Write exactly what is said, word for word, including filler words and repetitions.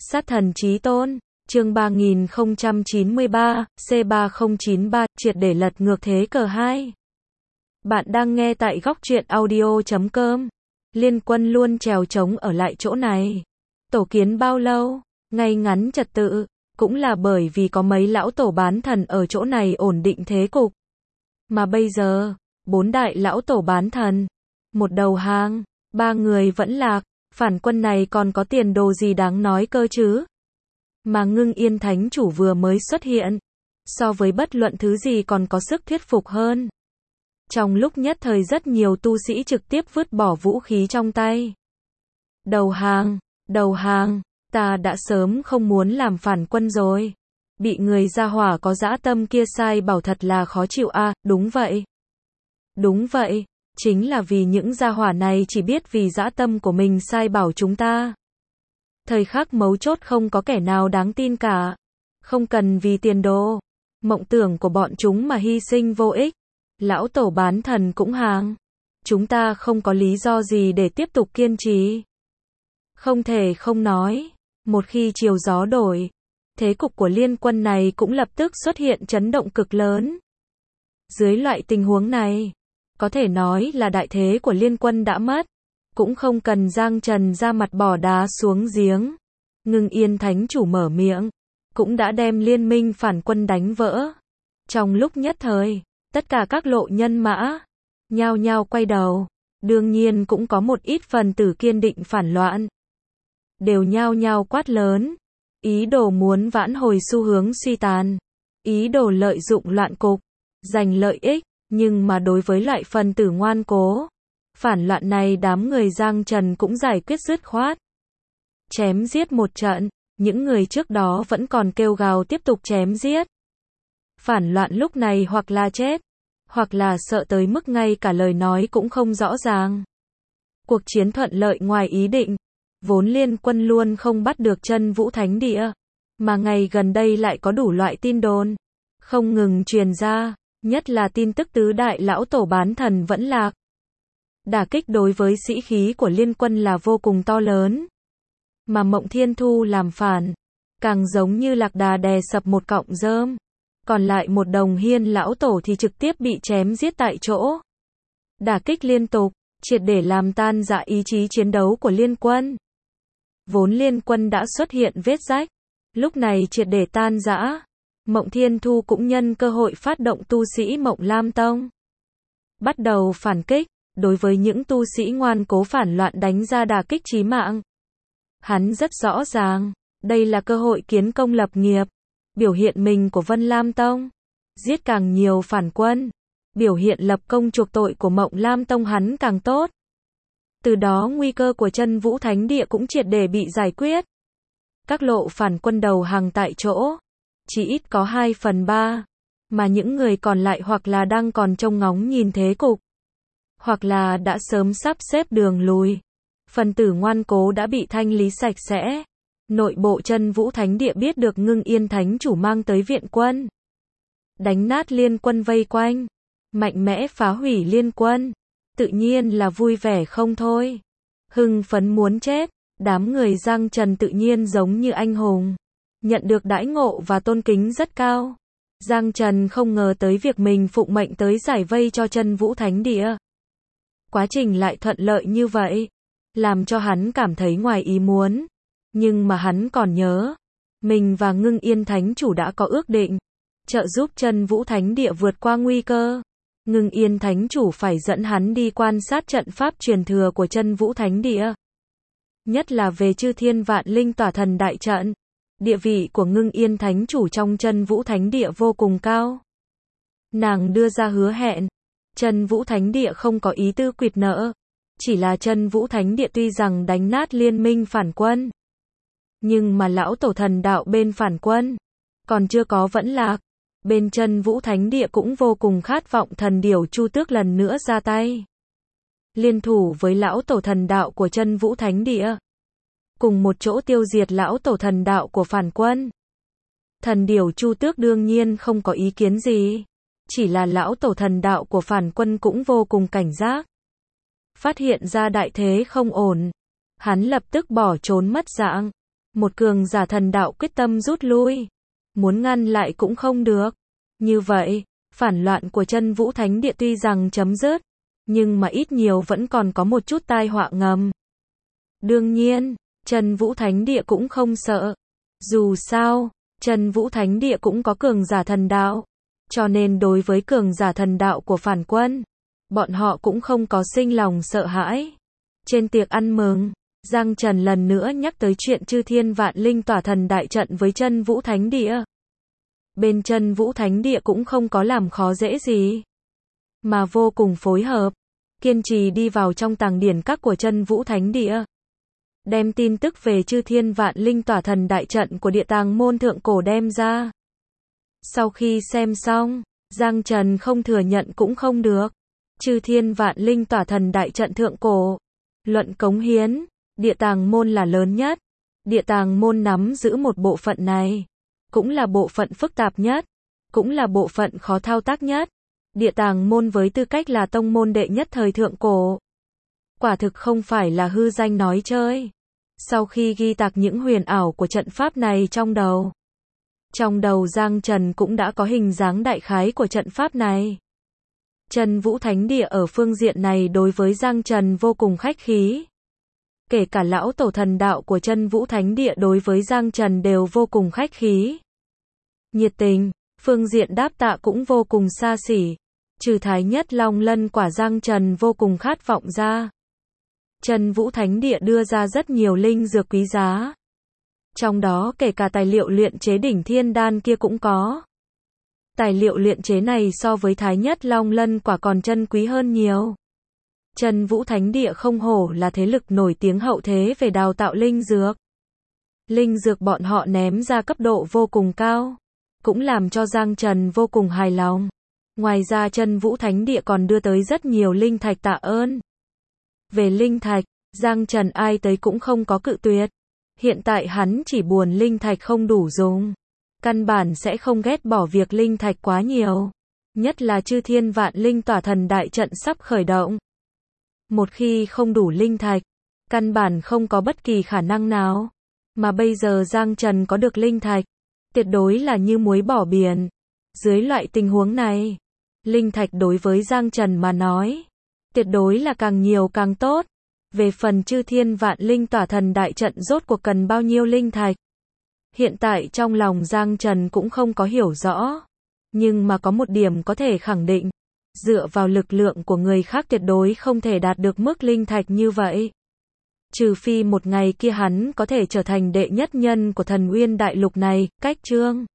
Sát thần chí tôn, chương ba nghìn không trăm chín mươi ba, C ba không chín ba, triệt để lật ngược thế cờ hai. Bạn đang nghe tại góc truyện audio chấm com. Liên Quân luôn trèo trống ở lại chỗ này. Tổ kiến bao lâu, ngay ngắn trật tự, cũng là bởi vì có mấy lão tổ bán thần ở chỗ này ổn định thế cục. Mà bây giờ, bốn đại lão tổ bán thần, một đầu hàng, ba người vẫn lạc, phản quân này còn có tiền đồ gì đáng nói cơ chứ? Mà Ngưng Yên Thánh Chủ vừa mới xuất hiện, so với bất luận thứ gì còn có sức thuyết phục hơn. Trong lúc nhất thời rất nhiều tu sĩ trực tiếp vứt bỏ vũ khí trong tay. Đầu hàng, đầu hàng, ta đã sớm không muốn làm phản quân rồi. Bị người gia hỏa có dã tâm kia sai bảo thật là khó chịu a, à, đúng vậy. Đúng vậy, chính là vì những gia hỏa này chỉ biết vì dã tâm của mình sai bảo chúng ta. Thời khắc mấu chốt không có kẻ nào đáng tin cả. Không cần vì tiền đồ, mộng tưởng của bọn chúng mà hy sinh vô ích. Lão tổ bán thần cũng hàng. Chúng ta không có lý do gì để tiếp tục kiên trì. Không thể không nói, một khi chiều gió đổi, thế cục của liên quân này cũng lập tức xuất hiện chấn động cực lớn. Dưới loại tình huống này, có thể nói là đại thế của liên quân đã mất. Cũng không cần Giang Trần ra mặt bỏ đá xuống giếng. Ngưng Yên Thánh Chủ mở miệng, cũng đã đem liên minh phản quân đánh vỡ. Trong lúc nhất thời, tất cả các lộ nhân mã nhao nhao quay đầu, đương nhiên cũng có một ít phần tử kiên định phản loạn, đều nhao nhao quát lớn, ý đồ muốn vãn hồi xu hướng suy tàn, ý đồ lợi dụng loạn cục, giành lợi ích, nhưng mà đối với loại phần tử ngoan cố, phản loạn này đám người Giang Trần cũng giải quyết dứt khoát. Chém giết một trận, những người trước đó vẫn còn kêu gào tiếp tục chém giết. Phản loạn lúc này hoặc là chết, hoặc là sợ tới mức ngay cả lời nói cũng không rõ ràng. Cuộc chiến thuận lợi ngoài ý định, vốn liên quân luôn không bắt được Chân Vũ Thánh Địa, mà ngày gần đây lại có đủ loại tin đồn, không ngừng truyền ra, nhất là tin tức tứ đại lão tổ bán thần vẫn lạc. Đả kích đối với sĩ khí của liên quân là vô cùng to lớn. Mà Mộng Thiên Thu làm phản, càng giống như lạc đà đè sập một cọng rơm. Còn lại một đồng hiên lão tổ thì trực tiếp bị chém giết tại chỗ. Đả kích liên tục, triệt để làm tan rã ý chí chiến đấu của liên quân. Vốn liên quân đã xuất hiện vết rách, lúc này triệt để tan rã. Mộng Thiên Thu cũng nhân cơ hội phát động tu sĩ Mộng Lam Tông, bắt đầu phản kích, đối với những tu sĩ ngoan cố phản loạn đánh ra đả kích chí mạng. Hắn rất rõ ràng, đây là cơ hội kiến công lập nghiệp. Biểu hiện mình của Vân Lam Tông, giết càng nhiều phản quân, biểu hiện lập công chuộc tội của Mộng Lam Tông hắn càng tốt. Từ đó nguy cơ của Chân Vũ Thánh Địa cũng triệt để bị giải quyết. Các lộ phản quân đầu hàng tại chỗ, chỉ ít có hai phần ba, mà những người còn lại hoặc là đang còn trông ngóng nhìn thế cục, hoặc là đã sớm sắp xếp đường lùi. Phần tử ngoan cố đã bị thanh lý sạch sẽ. Nội bộ Chân Vũ Thánh Địa biết được Ngưng Yên Thánh Chủ mang tới viện quân, đánh nát liên quân vây quanh, mạnh mẽ phá hủy liên quân, tự nhiên là vui vẻ không thôi, hưng phấn muốn chết. Đám người Giang Trần tự nhiên giống như anh hùng, nhận được đãi ngộ và tôn kính rất cao. Giang Trần không ngờ tới việc mình phụng mệnh tới giải vây cho Chân Vũ Thánh Địa, quá trình lại thuận lợi như vậy, làm cho hắn cảm thấy ngoài ý muốn. Nhưng mà hắn còn nhớ, mình và Ngưng Yên Thánh Chủ đã có ước định, trợ giúp Chân Vũ Thánh Địa vượt qua nguy cơ. Ngưng Yên Thánh Chủ phải dẫn hắn đi quan sát trận pháp truyền thừa của Chân Vũ Thánh Địa. Nhất là về Chư Thiên Vạn Linh Tỏa Thần Đại Trận. Địa vị của Ngưng Yên Thánh Chủ trong Chân Vũ Thánh Địa vô cùng cao. Nàng đưa ra hứa hẹn, Chân Vũ Thánh Địa không có ý tư quỵt nợ. Chỉ là Chân Vũ Thánh Địa tuy rằng đánh nát liên minh phản quân, nhưng mà lão tổ thần đạo bên phản quân còn chưa có vẫn lạc. Bên Chân Vũ Thánh Địa cũng vô cùng khát vọng thần điểu Chu Tước lần nữa ra tay, liên thủ với lão tổ thần đạo của Chân Vũ Thánh Địa, cùng một chỗ tiêu diệt lão tổ thần đạo của phản quân. Thần điểu Chu Tước đương nhiên không có ý kiến gì, chỉ là lão tổ thần đạo của phản quân cũng vô cùng cảnh giác. Phát hiện ra đại thế không ổn, hắn lập tức bỏ trốn mất dạng. Một cường giả thần đạo quyết tâm rút lui. Muốn ngăn lại cũng không được. Như vậy, phản loạn của Chân Vũ Thánh Địa tuy rằng chấm dứt, nhưng mà ít nhiều vẫn còn có một chút tai họa ngầm. Đương nhiên, Chân Vũ Thánh Địa cũng không sợ. Dù sao, Chân Vũ Thánh Địa cũng có cường giả thần đạo. Cho nên đối với cường giả thần đạo của phản quân, bọn họ cũng không có sinh lòng sợ hãi. Trên tiệc ăn mừng, Giang Trần lần nữa nhắc tới chuyện chư thiên vạn linh tỏa thần đại trận với Chân Vũ Thánh Địa. Bên Chân Vũ Thánh Địa cũng không có làm khó dễ gì, mà vô cùng phối hợp, kiên trì đi vào trong tàng điển các của Chân Vũ Thánh Địa. Đem tin tức về chư thiên vạn linh tỏa thần đại trận của địa tàng môn thượng cổ đem ra. Sau khi xem xong, Giang Trần không thừa nhận cũng không được. Chư thiên vạn linh tỏa thần đại trận thượng cổ. Luận cống hiến, địa tàng môn là lớn nhất. Địa tàng môn nắm giữ một bộ phận này. Cũng là bộ phận phức tạp nhất. Cũng là bộ phận khó thao tác nhất. Địa tàng môn với tư cách là tông môn đệ nhất thời thượng cổ. Quả thực không phải là hư danh nói chơi. Sau khi ghi tạc những huyền ảo của trận pháp này trong đầu. Trong đầu Giang Trần cũng đã có hình dáng đại khái của trận pháp này. Chân Vũ Thánh Địa ở phương diện này đối với Giang Trần vô cùng khách khí. Kể cả lão tổ thần đạo của Chân Vũ Thánh Địa đối với Giang Trần đều vô cùng khách khí. Nhiệt tình, phương diện đáp tạ cũng vô cùng xa xỉ. Trừ Thái Nhất Long Lân quả Giang Trần vô cùng khát vọng ra. Chân Vũ Thánh Địa đưa ra rất nhiều linh dược quý giá. Trong đó kể cả tài liệu luyện chế đỉnh thiên đan kia cũng có. Tài liệu luyện chế này so với Thái Nhất Long Lân quả còn chân quý hơn nhiều. Chân Vũ Thánh Địa không hổ là thế lực nổi tiếng hậu thế về đào tạo linh dược. Linh dược bọn họ ném ra cấp độ vô cùng cao, cũng làm cho Giang Trần vô cùng hài lòng. Ngoài ra Chân Vũ Thánh Địa còn đưa tới rất nhiều linh thạch tạ ơn. Về linh thạch, Giang Trần ai tới cũng không có cự tuyệt. Hiện tại hắn chỉ buồn linh thạch không đủ dùng. Căn bản sẽ không ghét bỏ việc linh thạch quá nhiều. Nhất là chư thiên vạn linh tỏa thần đại trận sắp khởi động. Một khi không đủ linh thạch, căn bản không có bất kỳ khả năng nào. Mà bây giờ Giang Trần có được linh thạch, tuyệt đối là như muối bỏ biển. Dưới loại tình huống này, linh thạch đối với Giang Trần mà nói, tuyệt đối là càng nhiều càng tốt. Về phần chư thiên vạn linh tỏa thần đại trận rốt cuộc cần bao nhiêu linh thạch, hiện tại trong lòng Giang Trần cũng không có hiểu rõ. Nhưng mà có một điểm có thể khẳng định, dựa vào lực lượng của người khác tuyệt đối không thể đạt được mức linh thạch như vậy. Trừ phi một ngày kia hắn có thể trở thành đệ nhất nhân của Thần Uyên Đại Lục này, cách chương